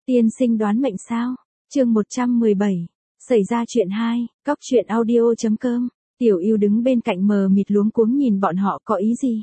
Tiên sinh đoán mệnh sao? Chương 117. Xảy ra chuyện 2, Cóc truyện audio.com. Tiểu Yêu đứng bên cạnh mờ mịt luống cuống nhìn bọn họ, có ý gì?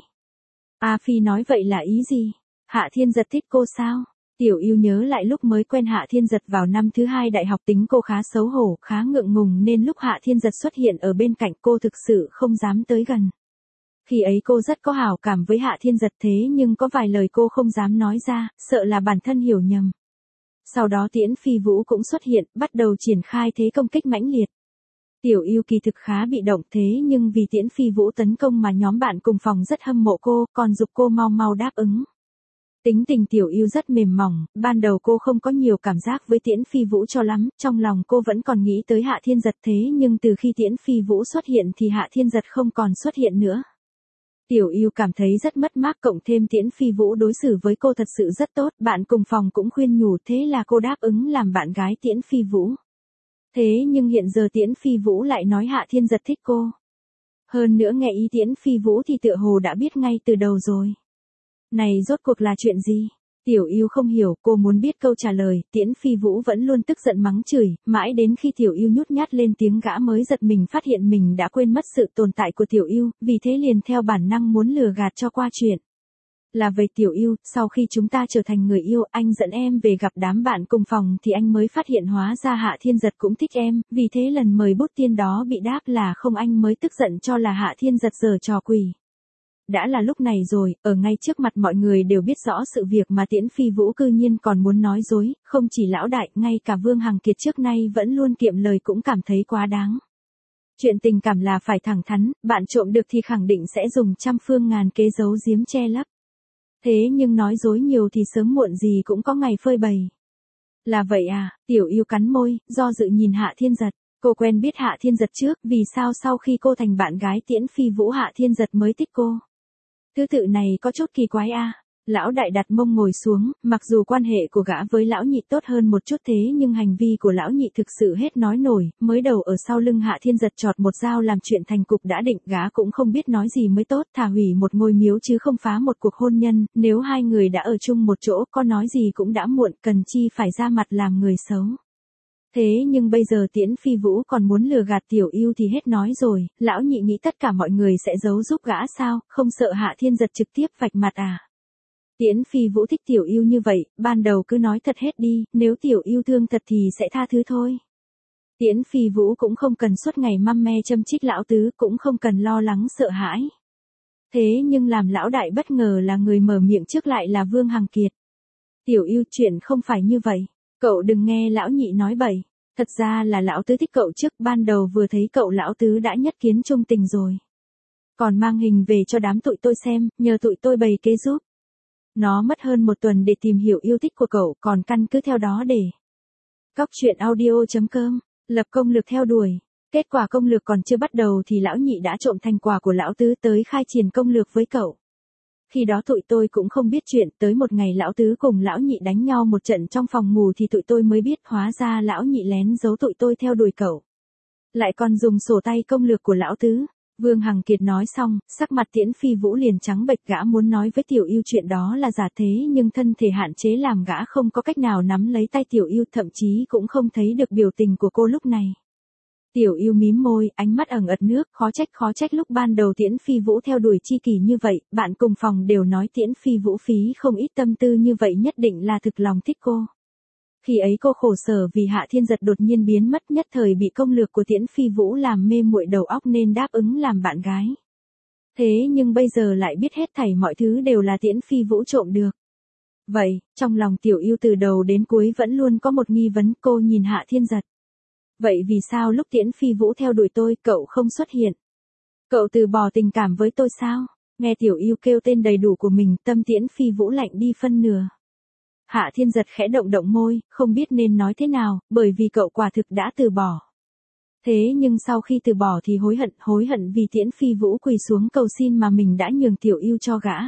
A Phi nói vậy là ý gì? Hạ Thiên Giật thích cô sao? Tiểu Yêu nhớ lại lúc mới quen Hạ Thiên Giật vào năm thứ 2 đại học, tính cô khá xấu hổ, khá ngượng ngùng nên lúc Hạ Thiên Giật xuất hiện ở bên cạnh cô thực sự không dám tới gần. Khi ấy cô rất có hảo cảm với Hạ Thiên Giật, thế nhưng có vài lời cô không dám nói ra, sợ là bản thân hiểu nhầm. Sau đó Tiễn Phi Vũ cũng xuất hiện, bắt đầu triển khai thế công kích mãnh liệt. Tiểu Yêu kỳ thực khá bị động, thế nhưng vì Tiễn Phi Vũ tấn công mà nhóm bạn cùng phòng rất hâm mộ cô, còn giục cô mau mau đáp ứng. Tính tình Tiểu Yêu rất mềm mỏng, ban đầu cô không có nhiều cảm giác với Tiễn Phi Vũ cho lắm, trong lòng cô vẫn còn nghĩ tới Hạ Thiên Giật, thế nhưng từ khi Tiễn Phi Vũ xuất hiện thì Hạ Thiên Giật không còn xuất hiện nữa. Tiểu Yêu cảm thấy rất mất mát, cộng thêm Tiễn Phi Vũ đối xử với cô thật sự rất tốt, bạn cùng phòng cũng khuyên nhủ, thế là cô đáp ứng làm bạn gái Tiễn Phi Vũ. Thế nhưng hiện giờ Tiễn Phi Vũ lại nói Hạ Thiên Giật thích cô. Hơn nữa nghe ý Tiễn Phi Vũ thì tựa hồ đã biết ngay từ đầu rồi. Này rốt cuộc là chuyện gì? Tiểu Yêu không hiểu, cô muốn biết câu trả lời. Tiễn Phi Vũ vẫn luôn tức giận mắng chửi, mãi đến khi Tiểu Yêu nhút nhát lên tiếng gã mới giật mình phát hiện mình đã quên mất sự tồn tại của Tiểu Yêu, vì thế liền theo bản năng muốn lừa gạt cho qua chuyện. Là vậy Tiểu Yêu, sau khi chúng ta trở thành người yêu, anh dẫn em về gặp đám bạn cùng phòng thì anh mới phát hiện hóa ra Hạ Thiên Giật cũng thích em, vì thế lần mời bút tiên đó bị đáp là không, anh mới tức giận cho là Hạ Thiên Giật giở trò quỷ. Đã là lúc này rồi, ở ngay trước mặt mọi người đều biết rõ sự việc mà Tiễn Phi Vũ cư nhiên còn muốn nói dối, không chỉ lão đại, ngay cả Vương Hằng Kiệt trước nay vẫn luôn kiệm lời cũng cảm thấy quá đáng. Chuyện tình cảm là phải thẳng thắn, bạn trộm được thì khẳng định sẽ dùng trăm phương ngàn kế giấu giếm che lấp. Thế nhưng nói dối nhiều thì sớm muộn gì cũng có ngày phơi bày. Là vậy à? Tiểu Yêu cắn môi, do dự nhìn Hạ Thiên Giật. Cô quen biết Hạ Thiên Giật trước, vì sao sau khi cô thành bạn gái Tiễn Phi Vũ Hạ Thiên Giật mới thích cô? Thứ tự này có chút kỳ quái a. Lão đại đặt mông ngồi xuống, mặc dù quan hệ của gã với lão nhị tốt hơn một chút, thế nhưng hành vi của lão nhị thực sự hết nói nổi, mới đầu ở sau lưng Hạ Thiên Giật chọt một dao làm chuyện thành cục đã định, gã cũng không biết nói gì mới tốt, thà hủy một ngôi miếu chứ không phá một cuộc hôn nhân, nếu hai người đã ở chung một chỗ, có nói gì cũng đã muộn, cần chi phải ra mặt làm người xấu. Thế nhưng bây giờ Tiễn Phi Vũ còn muốn lừa gạt Tiểu Yêu thì hết nói rồi, lão nhị nghĩ tất cả mọi người sẽ giấu giúp gã sao, không sợ Hạ Thiên Giật trực tiếp vạch mặt à? Tiễn Phi Vũ thích Tiểu Yêu như vậy, ban đầu cứ nói thật hết đi, nếu Tiểu Yêu thương thật thì sẽ tha thứ thôi. Tiễn Phi Vũ cũng không cần suốt ngày măm me châm chích lão tứ, cũng không cần lo lắng sợ hãi. Thế nhưng làm lão đại bất ngờ là người mở miệng trước lại là Vương Hằng Kiệt. Tiểu Yêu, chuyện không phải như vậy. Cậu đừng nghe lão nhị nói bậy, thật ra là lão tứ thích cậu trước, ban đầu vừa thấy cậu lão tứ đã nhất kiến trung tình rồi. Còn mang hình về cho đám tụi tôi xem, nhờ tụi tôi bày kế giúp. Nó mất hơn một tuần để tìm hiểu yêu thích của cậu, còn căn cứ theo đó để. Cóc truyện audio.com, lập công lược theo đuổi. Kết quả công lược còn chưa bắt đầu thì lão nhị đã trộm thành quả của lão tứ tới khai triển công lược với cậu. Khi đó tụi tôi cũng không biết chuyện, tới một ngày lão tứ cùng lão nhị đánh nhau một trận trong phòng ngủ thì tụi tôi mới biết, hóa ra lão nhị lén giấu tụi tôi theo đuổi cậu. Lại còn dùng sổ tay công lược của lão tứ. Vương Hằng Kiệt nói xong, sắc mặt Tiễn Phi Vũ liền trắng bệch, gã muốn nói với Tiểu Yêu chuyện đó là giả, thế nhưng thân thể hạn chế làm gã không có cách nào nắm lấy tay Tiểu Yêu, thậm chí cũng không thấy được biểu tình của cô lúc này. Tiểu Yêu mím môi, ánh mắt ẩn ẩn nước, khó trách lúc ban đầu Tiễn Phi Vũ theo đuổi chi kỷ như vậy, bạn cùng phòng đều nói Tiễn Phi Vũ phí không ít tâm tư như vậy, nhất định là thực lòng thích cô. Khi ấy cô khổ sở vì Hạ Thiên Giật đột nhiên biến mất, nhất thời bị công lược của Tiễn Phi Vũ làm mê muội đầu óc nên đáp ứng làm bạn gái. Thế nhưng bây giờ lại biết hết thảy mọi thứ đều là Tiễn Phi Vũ trộm được. Vậy, trong lòng Tiểu Yêu từ đầu đến cuối vẫn luôn có một nghi vấn, cô nhìn Hạ Thiên Giật. Vậy vì sao lúc Tiễn Phi Vũ theo đuổi tôi, cậu không xuất hiện? Cậu từ bỏ tình cảm với tôi sao? Nghe Tiểu Yêu kêu tên đầy đủ của mình, tâm Tiễn Phi Vũ lạnh đi phân nửa. Hạ Thiên Giật khẽ động động môi, không biết nên nói thế nào, bởi vì cậu quả thực đã từ bỏ. Thế nhưng sau khi từ bỏ thì hối hận vì Tiễn Phi Vũ quỳ xuống cầu xin mà mình đã nhường Tiểu Yêu cho gã.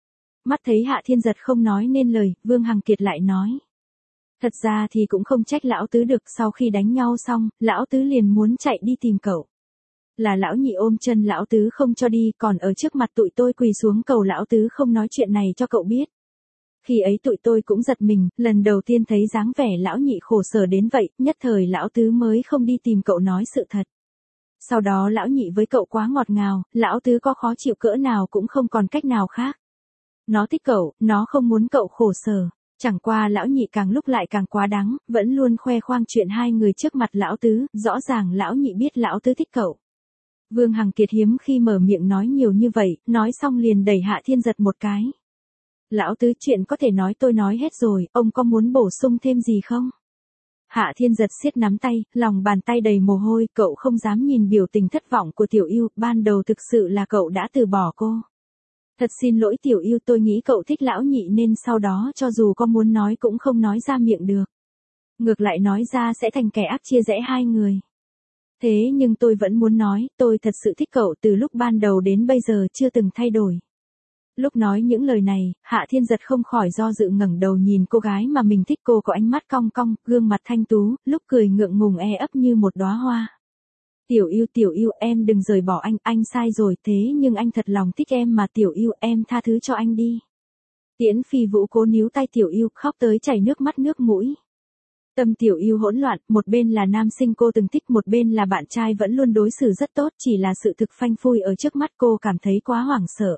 Mắt thấy Hạ Thiên Giật không nói nên lời, Vương Hằng Kiệt lại nói. Thật ra thì cũng không trách lão tứ được, sau khi đánh nhau xong, lão tứ liền muốn chạy đi tìm cậu. Là lão nhị ôm chân lão tứ không cho đi, còn ở trước mặt tụi tôi quỳ xuống cầu lão tứ không nói chuyện này cho cậu biết. Khi ấy tụi tôi cũng giật mình, lần đầu tiên thấy dáng vẻ lão nhị khổ sở đến vậy, nhất thời lão tứ mới không đi tìm cậu nói sự thật. Sau đó lão nhị với cậu quá ngọt ngào, lão tứ có khó chịu cỡ nào cũng không còn cách nào khác. Nó thích cậu, nó không muốn cậu khổ sở. Chẳng qua lão nhị càng lúc lại càng quá đáng, vẫn luôn khoe khoang chuyện hai người trước mặt lão tứ, rõ ràng lão nhị biết lão tứ thích cậu. Vương Hằng Kiệt hiếm khi mở miệng nói nhiều như vậy, nói xong liền đẩy Hạ Thiên Giật một cái. Lão tứ, chuyện có thể nói tôi nói hết rồi, ông có muốn bổ sung thêm gì không? Hạ Thiên Giật siết nắm tay, lòng bàn tay đầy mồ hôi, cậu không dám nhìn biểu tình thất vọng của Tiểu Yêu, ban đầu thực sự là cậu đã từ bỏ cô. Thật xin lỗi Tiểu Yêu, tôi nghĩ cậu thích lão nhị nên sau đó cho dù có muốn nói cũng không nói ra miệng được. Ngược lại nói ra sẽ thành kẻ ác chia rẽ hai người. Thế nhưng tôi vẫn muốn nói, tôi thật sự thích cậu từ lúc ban đầu đến bây giờ chưa từng thay đổi. Lúc nói những lời này, Hạ Thiên Giật không khỏi do dự ngẩng đầu nhìn cô gái mà mình thích, cô có ánh mắt cong cong, gương mặt thanh tú, lúc cười ngượng ngùng e ấp như một đóa hoa. Tiểu Yêu, em đừng rời bỏ anh sai rồi, thế nhưng anh thật lòng thích em mà Tiểu Yêu, em tha thứ cho anh đi. Tiễn Phi Vũ cố níu tay Tiểu Yêu, khóc tới chảy nước mắt nước mũi. Tâm Tiểu Yêu hỗn loạn, một bên là nam sinh cô từng thích, một bên là bạn trai vẫn luôn đối xử rất tốt, chỉ là sự thực phanh phui ở trước mắt cô cảm thấy quá hoảng sợ.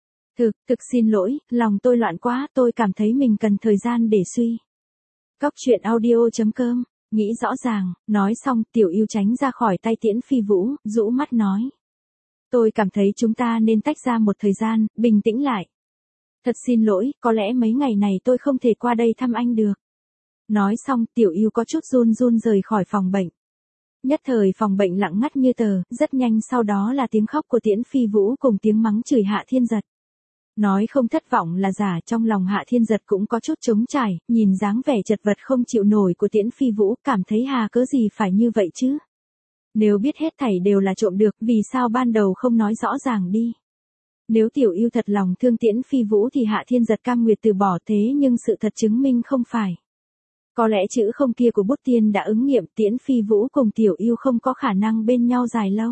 Thực xin lỗi, lòng tôi loạn quá, tôi cảm thấy mình cần thời gian để suy. Cóc truyện audio.com, nghĩ rõ ràng, nói xong, Tiểu Yêu tránh ra khỏi tay Tiễn Phi Vũ, rũ mắt nói. Tôi cảm thấy chúng ta nên tách ra một thời gian, bình tĩnh lại. Thật xin lỗi, có lẽ mấy ngày này tôi không thể qua đây thăm anh được. Nói xong, Tiểu Yêu có chút run run rời khỏi phòng bệnh. Nhất thời phòng bệnh lặng ngắt như tờ, rất nhanh sau đó là tiếng khóc của Tiễn Phi Vũ cùng tiếng mắng chửi Hạ Thiên Giật. Nói không thất vọng là giả, trong lòng Hạ Thiên Giật cũng có chút trống trải, nhìn dáng vẻ chật vật không chịu nổi của Tiễn Phi Vũ, cảm thấy hà cớ gì phải như vậy chứ. Nếu biết hết thảy đều là trộm được, vì sao ban đầu không nói rõ ràng đi. Nếu Tiểu Yêu thật lòng thương Tiễn Phi Vũ thì Hạ Thiên Giật cam nguyện từ bỏ, thế nhưng sự thật chứng minh không phải. Có lẽ chữ không kia của bút tiên đã ứng nghiệm, Tiễn Phi Vũ cùng Tiểu Yêu không có khả năng bên nhau dài lâu.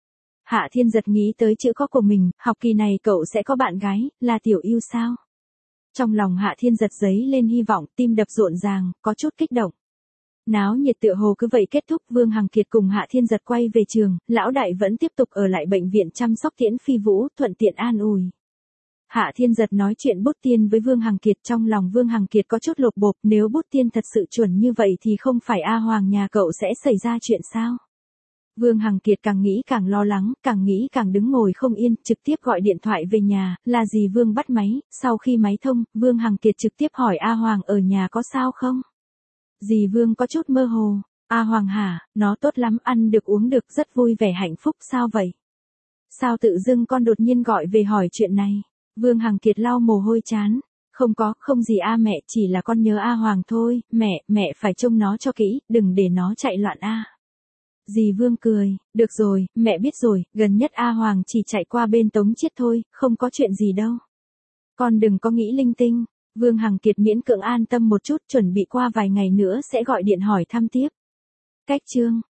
Hạ Thiên Giật nghĩ tới chữ có của mình, học kỳ này cậu sẽ có bạn gái, là Tiểu Yêu sao? Trong lòng Hạ Thiên Giật dấy lên hy vọng, tim đập rộn ràng, có chút kích động. Náo nhiệt tựa hồ cứ vậy kết thúc, Vương Hằng Kiệt cùng Hạ Thiên Giật quay về trường, lão đại vẫn tiếp tục ở lại bệnh viện chăm sóc Tiễn Phi Vũ, thuận tiện an ủi. Hạ Thiên Giật nói chuyện bút tiên với Vương Hằng Kiệt, trong lòng Vương Hằng Kiệt có chút lột bột, nếu bút tiên thật sự chuẩn như vậy thì không phải A Hoàng nhà cậu sẽ xảy ra chuyện sao? Vương Hằng Kiệt càng nghĩ càng lo lắng, càng nghĩ càng đứng ngồi không yên, trực tiếp gọi điện thoại về nhà, là dì Vương bắt máy, sau khi máy thông, Vương Hằng Kiệt trực tiếp hỏi A Hoàng ở nhà có sao không? Dì Vương có chút mơ hồ, A Hoàng hả, nó tốt lắm, ăn được uống được, rất vui vẻ hạnh phúc, sao vậy? Sao tự dưng con đột nhiên gọi về hỏi chuyện này? Vương Hằng Kiệt lau mồ hôi trán. Không gì a mẹ, chỉ là con nhớ A Hoàng thôi, mẹ phải trông nó cho kỹ, đừng để nó chạy loạn a. Dì Vương cười, được rồi, mẹ biết rồi, gần nhất A Hoàng chỉ chạy qua bên Tống Chiết thôi, không có chuyện gì đâu. Con đừng có nghĩ linh tinh. Vương Hằng Kiệt miễn cưỡng an tâm một chút, chuẩn bị qua vài ngày nữa sẽ gọi điện hỏi thăm tiếp. Cách chương